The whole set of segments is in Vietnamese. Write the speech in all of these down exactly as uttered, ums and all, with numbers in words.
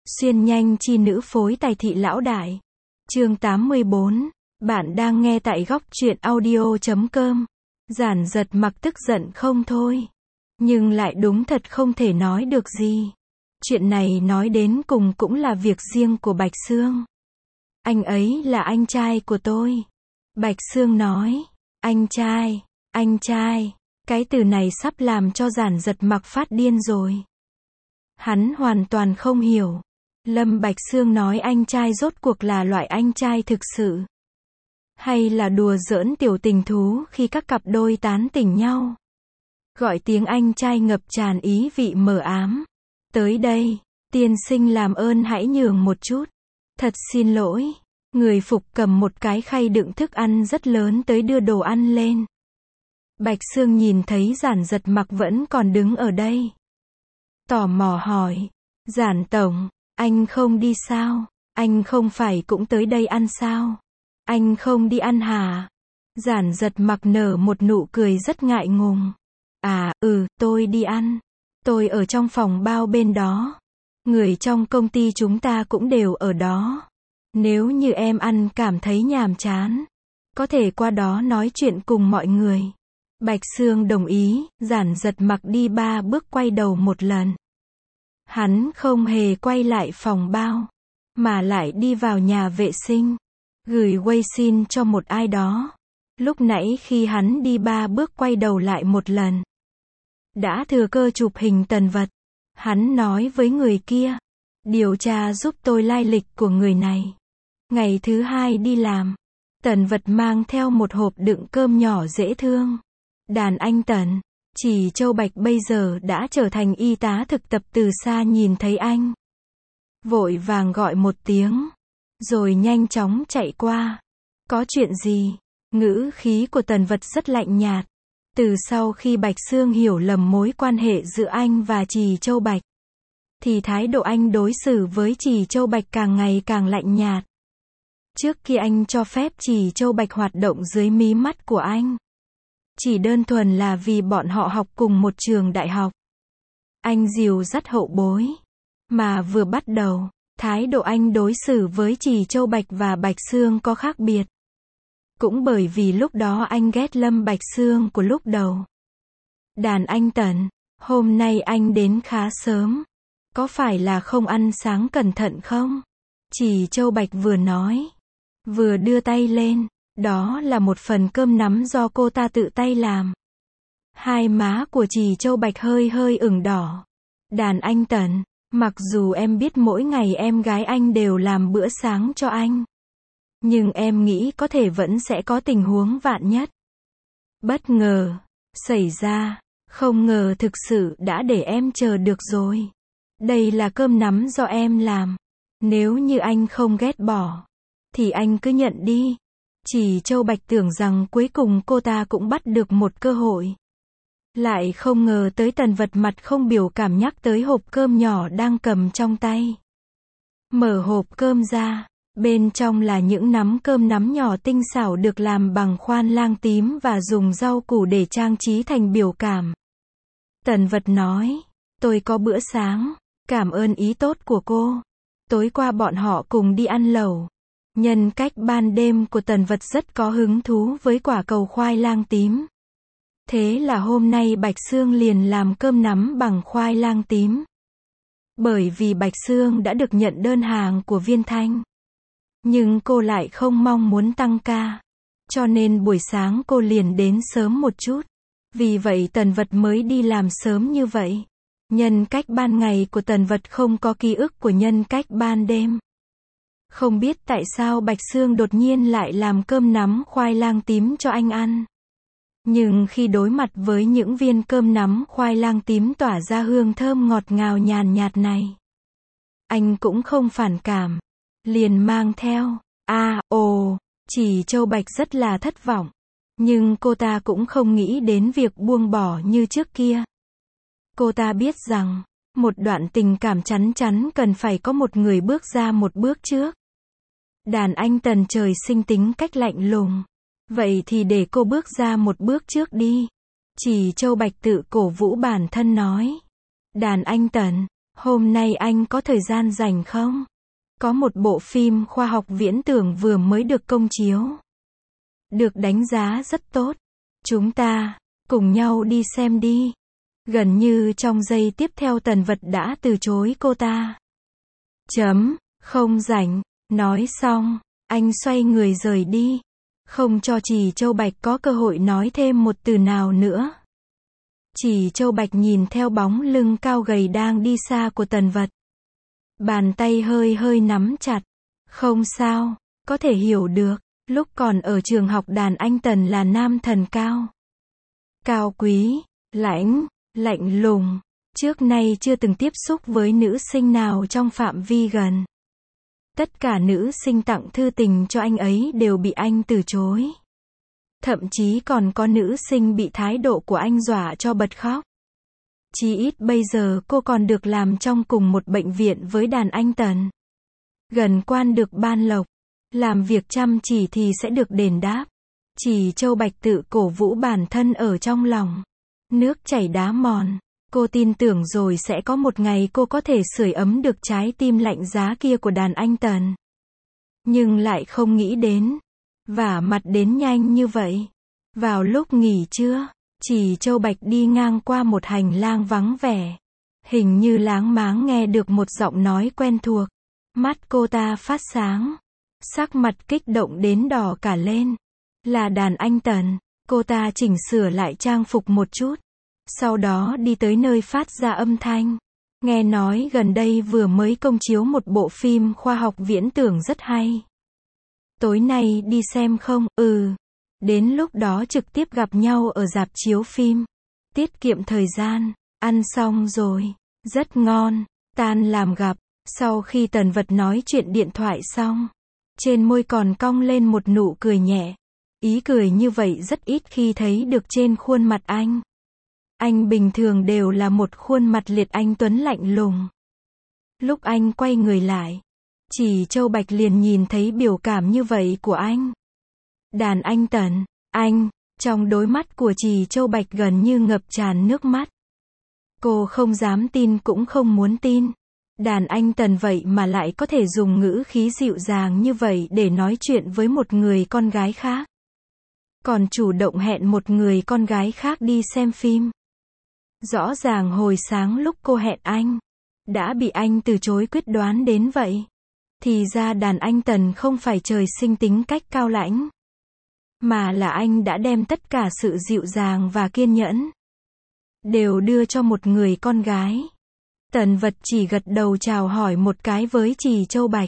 Xuyên nhanh chi nữ phối tài thị lão đại. Chương tám mươi bốn. Bạn đang nghe tại góc truyện audio chấm com. Giản giật mặc tức giận không thôi. Nhưng lại đúng thật không thể nói được gì. Chuyện này nói đến cùng cũng là việc riêng của Bạch Sương. Anh ấy là anh trai của tôi. Bạch Sương nói. Anh trai, anh trai. Cái từ này sắp làm cho giản giật mặc phát điên rồi. Hắn hoàn toàn không hiểu. Lâm Bạch Sương nói anh trai rốt cuộc là loại anh trai thực sự, hay là đùa giỡn tiểu tình thú khi các cặp đôi tán tỉnh nhau. Gọi tiếng anh trai ngập tràn ý vị mờ ám. Tới đây, tiên sinh làm ơn hãy nhường một chút. Thật xin lỗi. Người phục cầm một cái khay đựng thức ăn rất lớn tới đưa đồ ăn lên. Bạch Sương nhìn thấy giản giật mặc vẫn còn đứng ở đây. Tò mò hỏi. Giản tổng, anh không đi sao? Anh không phải cũng tới đây ăn sao? Anh không đi ăn hả? Giản giật mặc nở một nụ cười rất ngại ngùng. À, ừ, tôi đi ăn. Tôi ở trong phòng bao bên đó. Người trong công ty chúng ta cũng đều ở đó. Nếu như em ăn cảm thấy nhàm chán, có thể qua đó nói chuyện cùng mọi người. Bạch Sương đồng ý, giản giật mặc đi ba bước quay đầu một lần. Hắn không hề quay lại phòng bao, mà lại đi vào nhà vệ sinh, gửi WeChat cho một ai đó. Lúc nãy khi hắn đi ba bước quay đầu lại một lần, đã thừa cơ chụp hình Tần Vật. Hắn nói với người kia, điều tra giúp tôi lai lịch của người này. Ngày thứ hai đi làm, Tần Vật mang theo một hộp đựng cơm nhỏ dễ thương. Đàn anh Tần, Chỉ Châu Bạch bây giờ đã trở thành y tá thực tập từ xa nhìn thấy anh, vội vàng gọi một tiếng, rồi nhanh chóng chạy qua. Có chuyện gì? Ngữ khí của Tần Vật rất lạnh nhạt. Từ sau khi Bạch Sương hiểu lầm mối quan hệ giữa anh và Chỉ Châu Bạch, thì thái độ anh đối xử với Chỉ Châu Bạch càng ngày càng lạnh nhạt. Trước khi anh cho phép Chỉ Châu Bạch hoạt động dưới mí mắt của anh, chỉ đơn thuần là vì bọn họ học cùng một trường đại học. Anh dìu dắt hậu bối. Mà vừa bắt đầu, thái độ anh đối xử với Chỉ Châu Bạch và Bạch Sương có khác biệt. Cũng bởi vì lúc đó anh ghét Lâm Bạch Sương của lúc đầu. Đàn anh Tần, hôm nay anh đến khá sớm. Có phải là không ăn sáng cẩn thận không? Chỉ Châu Bạch vừa nói, vừa đưa tay lên. Đó là một phần cơm nắm do cô ta tự tay làm. Hai má của Chỉ Châu Bạch hơi hơi ửng đỏ. Đàn anh Tần, mặc dù em biết mỗi ngày em gái anh đều làm bữa sáng cho anh, nhưng em nghĩ có thể vẫn sẽ có tình huống vạn nhất. Bất ngờ xảy ra, không ngờ thực sự đã để em chờ được rồi. Đây là cơm nắm do em làm. Nếu như anh không ghét bỏ, thì anh cứ nhận đi. Chỉ Châu Bạch tưởng rằng cuối cùng cô ta cũng bắt được một cơ hội. Lại không ngờ tới Tần Vật mặt không biểu cảm nhắc tới hộp cơm nhỏ đang cầm trong tay. Mở hộp cơm ra, bên trong là những nắm cơm nắm nhỏ tinh xảo được làm bằng khoan lang tím và dùng rau củ để trang trí thành biểu cảm. Tần Vật nói, tôi có bữa sáng, cảm ơn ý tốt của cô. Tối qua bọn họ cùng đi ăn lẩu. Nhân cách ban đêm của Tần Vật rất có hứng thú với quả cầu khoai lang tím. Thế là hôm nay Bạch Sương liền làm cơm nắm bằng khoai lang tím. Bởi vì Bạch Sương đã được nhận đơn hàng của Viên Thanh, nhưng cô lại không mong muốn tăng ca, cho nên buổi sáng cô liền đến sớm một chút. Vì vậy Tần Vật mới đi làm sớm như vậy. Nhân cách ban ngày của Tần Vật không có ký ức của nhân cách ban đêm. Không biết tại sao Bạch Sương đột nhiên lại làm cơm nắm khoai lang tím cho anh ăn. Nhưng khi đối mặt với những viên cơm nắm khoai lang tím tỏa ra hương thơm ngọt ngào nhàn nhạt này, anh cũng không phản cảm. Liền mang theo. À, ồ, Chỉ Châu Bạch rất là thất vọng. Nhưng cô ta cũng không nghĩ đến việc buông bỏ như trước kia. Cô ta biết rằng, một đoạn tình cảm chắn chắn cần phải có một người bước ra một bước trước. Đàn anh Tần trời sinh tính cách lạnh lùng. Vậy thì để cô bước ra một bước trước đi. Chỉ Châu Bạch tự cổ vũ bản thân nói. Đàn anh Tần, Hôm nay anh có thời gian rảnh không? Có một bộ phim khoa học viễn tưởng vừa mới được công chiếu. Được đánh giá rất tốt. Chúng ta, cùng nhau đi xem đi. Gần như trong giây tiếp theo Tần Vật đã từ chối cô ta. Chấm, không rảnh. Nói xong, anh xoay người rời đi. Không cho Trì Châu Bạch có cơ hội nói thêm một từ nào nữa. Trì Châu Bạch nhìn theo bóng lưng cao gầy đang đi xa của Tần Vật. Bàn tay hơi hơi nắm chặt. Không sao, có thể hiểu được. Lúc còn ở trường học đàn anh Tần là nam thần cao. Cao quý, lãnh, lạnh lùng. Trước nay chưa từng tiếp xúc với nữ sinh nào trong phạm vi gần. Tất cả nữ sinh tặng thư tình cho anh ấy đều bị anh từ chối. Thậm chí còn có nữ sinh bị thái độ của anh dọa cho bật khóc. Chí ít bây giờ cô còn được làm trong cùng một bệnh viện với đàn anh Tần. Gần quan được ban lộc. Làm việc chăm chỉ thì sẽ được đền đáp. Trì Châu Bạch tự cổ vũ bản thân ở trong lòng. Nước chảy đá mòn. Cô tin tưởng rồi sẽ có một ngày cô có thể sưởi ấm được trái tim lạnh giá kia của đàn anh Tần. Nhưng lại không nghĩ đến. Vả mặt đến nhanh như vậy. Vào lúc nghỉ trưa, Trì Châu Bạch đi ngang qua một hành lang vắng vẻ. Hình như láng máng nghe được một giọng nói quen thuộc. Mắt cô ta phát sáng. Sắc mặt kích động đến đỏ cả lên. Là đàn anh Tần. Cô ta chỉnh sửa lại trang phục một chút. Sau đó đi tới nơi phát ra âm thanh. Nghe nói gần đây vừa mới công chiếu một bộ phim khoa học viễn tưởng rất hay. Tối nay đi xem không? Ừ. Đến lúc đó trực tiếp gặp nhau ở rạp chiếu phim. Tiết kiệm thời gian. Ăn xong rồi. Rất ngon. Tan làm gặp. Sau khi Tần Vật nói chuyện điện thoại xong. Trên môi còn cong lên một nụ cười nhẹ. Ý cười như vậy rất ít khi thấy được trên khuôn mặt anh. Anh bình thường đều là một khuôn mặt liệt anh tuấn lạnh lùng. Lúc anh quay người lại, Trì Châu Bạch liền nhìn thấy biểu cảm như vậy của anh. Đàn anh Tần, anh, trong đôi mắt của Trì Châu Bạch gần như ngập tràn nước mắt. Cô không dám tin cũng không muốn tin. Đàn anh Tần vậy mà lại có thể dùng ngữ khí dịu dàng như vậy để nói chuyện với một người con gái khác. Còn chủ động hẹn một người con gái khác đi xem phim. Rõ ràng hồi sáng lúc cô hẹn anh, đã bị anh từ chối quyết đoán đến vậy. Thì ra đàn anh Tần không phải trời sinh tính cách cao lãnh. Mà là anh đã đem tất cả sự dịu dàng và kiên nhẫn. Đều đưa cho một người con gái. Tần Vật chỉ gật đầu chào hỏi một cái với Trì Châu Bạch.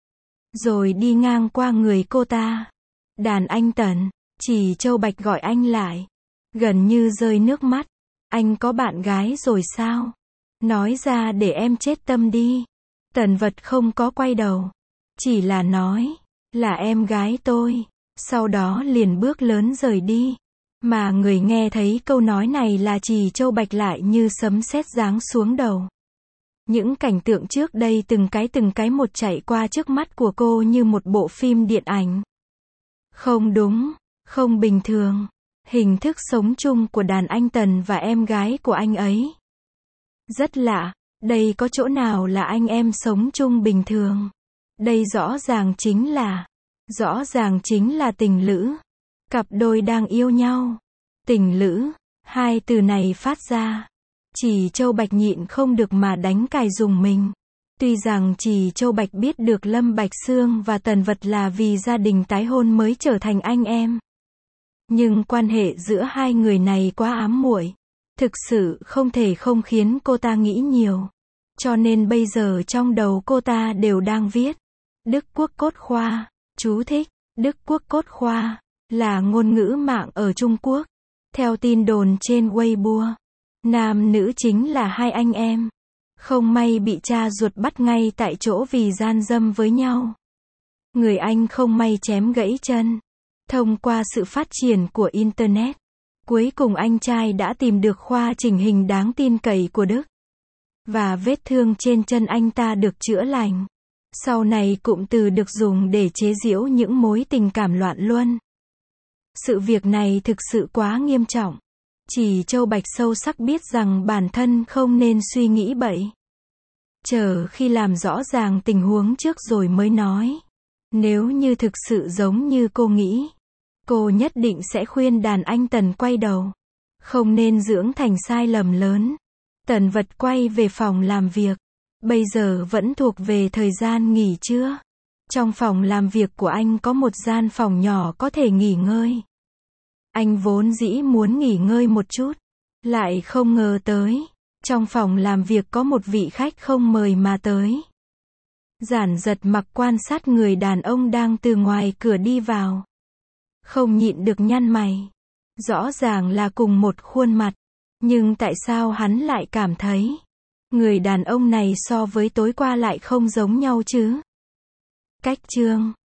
Rồi đi ngang qua người cô ta. Đàn anh Tần, Trì Châu Bạch gọi anh lại. Gần như rơi nước mắt. Anh có bạn gái rồi sao? Nói ra để em chết tâm đi. Tần Vật không có quay đầu. Chỉ là nói, là em gái tôi. Sau đó liền bước lớn rời đi. Mà người nghe thấy câu nói này là Trì Châu Bạch lại như sấm sét giáng xuống đầu. Những cảnh tượng trước đây từng cái từng cái một chạy qua trước mắt của cô như một bộ phim điện ảnh. Không đúng, không bình thường. Hình thức sống chung của đàn anh Tần và em gái của anh ấy. Rất lạ, đây có chỗ nào là anh em sống chung bình thường. Đây rõ ràng chính là, rõ ràng chính là tình lữ. Cặp đôi đang yêu nhau. Tình lữ, hai từ này phát ra. Trì Châu Bạch nhịn không được mà đánh cài dùng mình. Tuy rằng Trì Châu Bạch biết được Lâm Bạch Xương và Tần Vật là vì gia đình tái hôn mới trở thành anh em. Nhưng quan hệ giữa hai người này quá ám muội. Thực sự không thể không khiến cô ta nghĩ nhiều. Cho nên bây giờ trong đầu cô ta đều đang viết. Đức Quốc Cốt Khoa. Chú thích. Đức Quốc Cốt Khoa là ngôn ngữ mạng ở Trung Quốc. Theo tin đồn trên Weibo, nam nữ chính là hai anh em. Không may bị cha ruột bắt ngay tại chỗ vì gian dâm với nhau. Người anh không may chém gãy chân. Thông qua sự phát triển của Internet, cuối cùng anh trai đã tìm được khoa chỉnh hình đáng tin cậy của Đức. Và vết thương trên chân anh ta được chữa lành. Sau này cụm từ được dùng để chế giễu những mối tình cảm loạn luân. Sự việc này thực sự quá nghiêm trọng. Trì Châu Bạch sâu sắc biết rằng bản thân không nên suy nghĩ bậy. Chờ khi làm rõ ràng tình huống trước rồi mới nói. Nếu như thực sự giống như cô nghĩ, cô nhất định sẽ khuyên đàn anh Tần quay đầu. Không nên dưỡng thành sai lầm lớn. Tần Vật quay về phòng làm việc. Bây giờ vẫn thuộc về thời gian nghỉ trưa. Trong phòng làm việc của anh có một gian phòng nhỏ có thể nghỉ ngơi. Anh vốn dĩ muốn nghỉ ngơi một chút, lại không ngờ tới, trong phòng làm việc có một vị khách không mời mà tới. Giản Giật Mặc quan sát người đàn ông đang từ ngoài cửa đi vào. Không nhịn được nhăn mày. Rõ ràng là cùng một khuôn mặt, nhưng tại sao hắn lại cảm thấy người đàn ông này so với tối qua lại không giống nhau chứ? Cách chương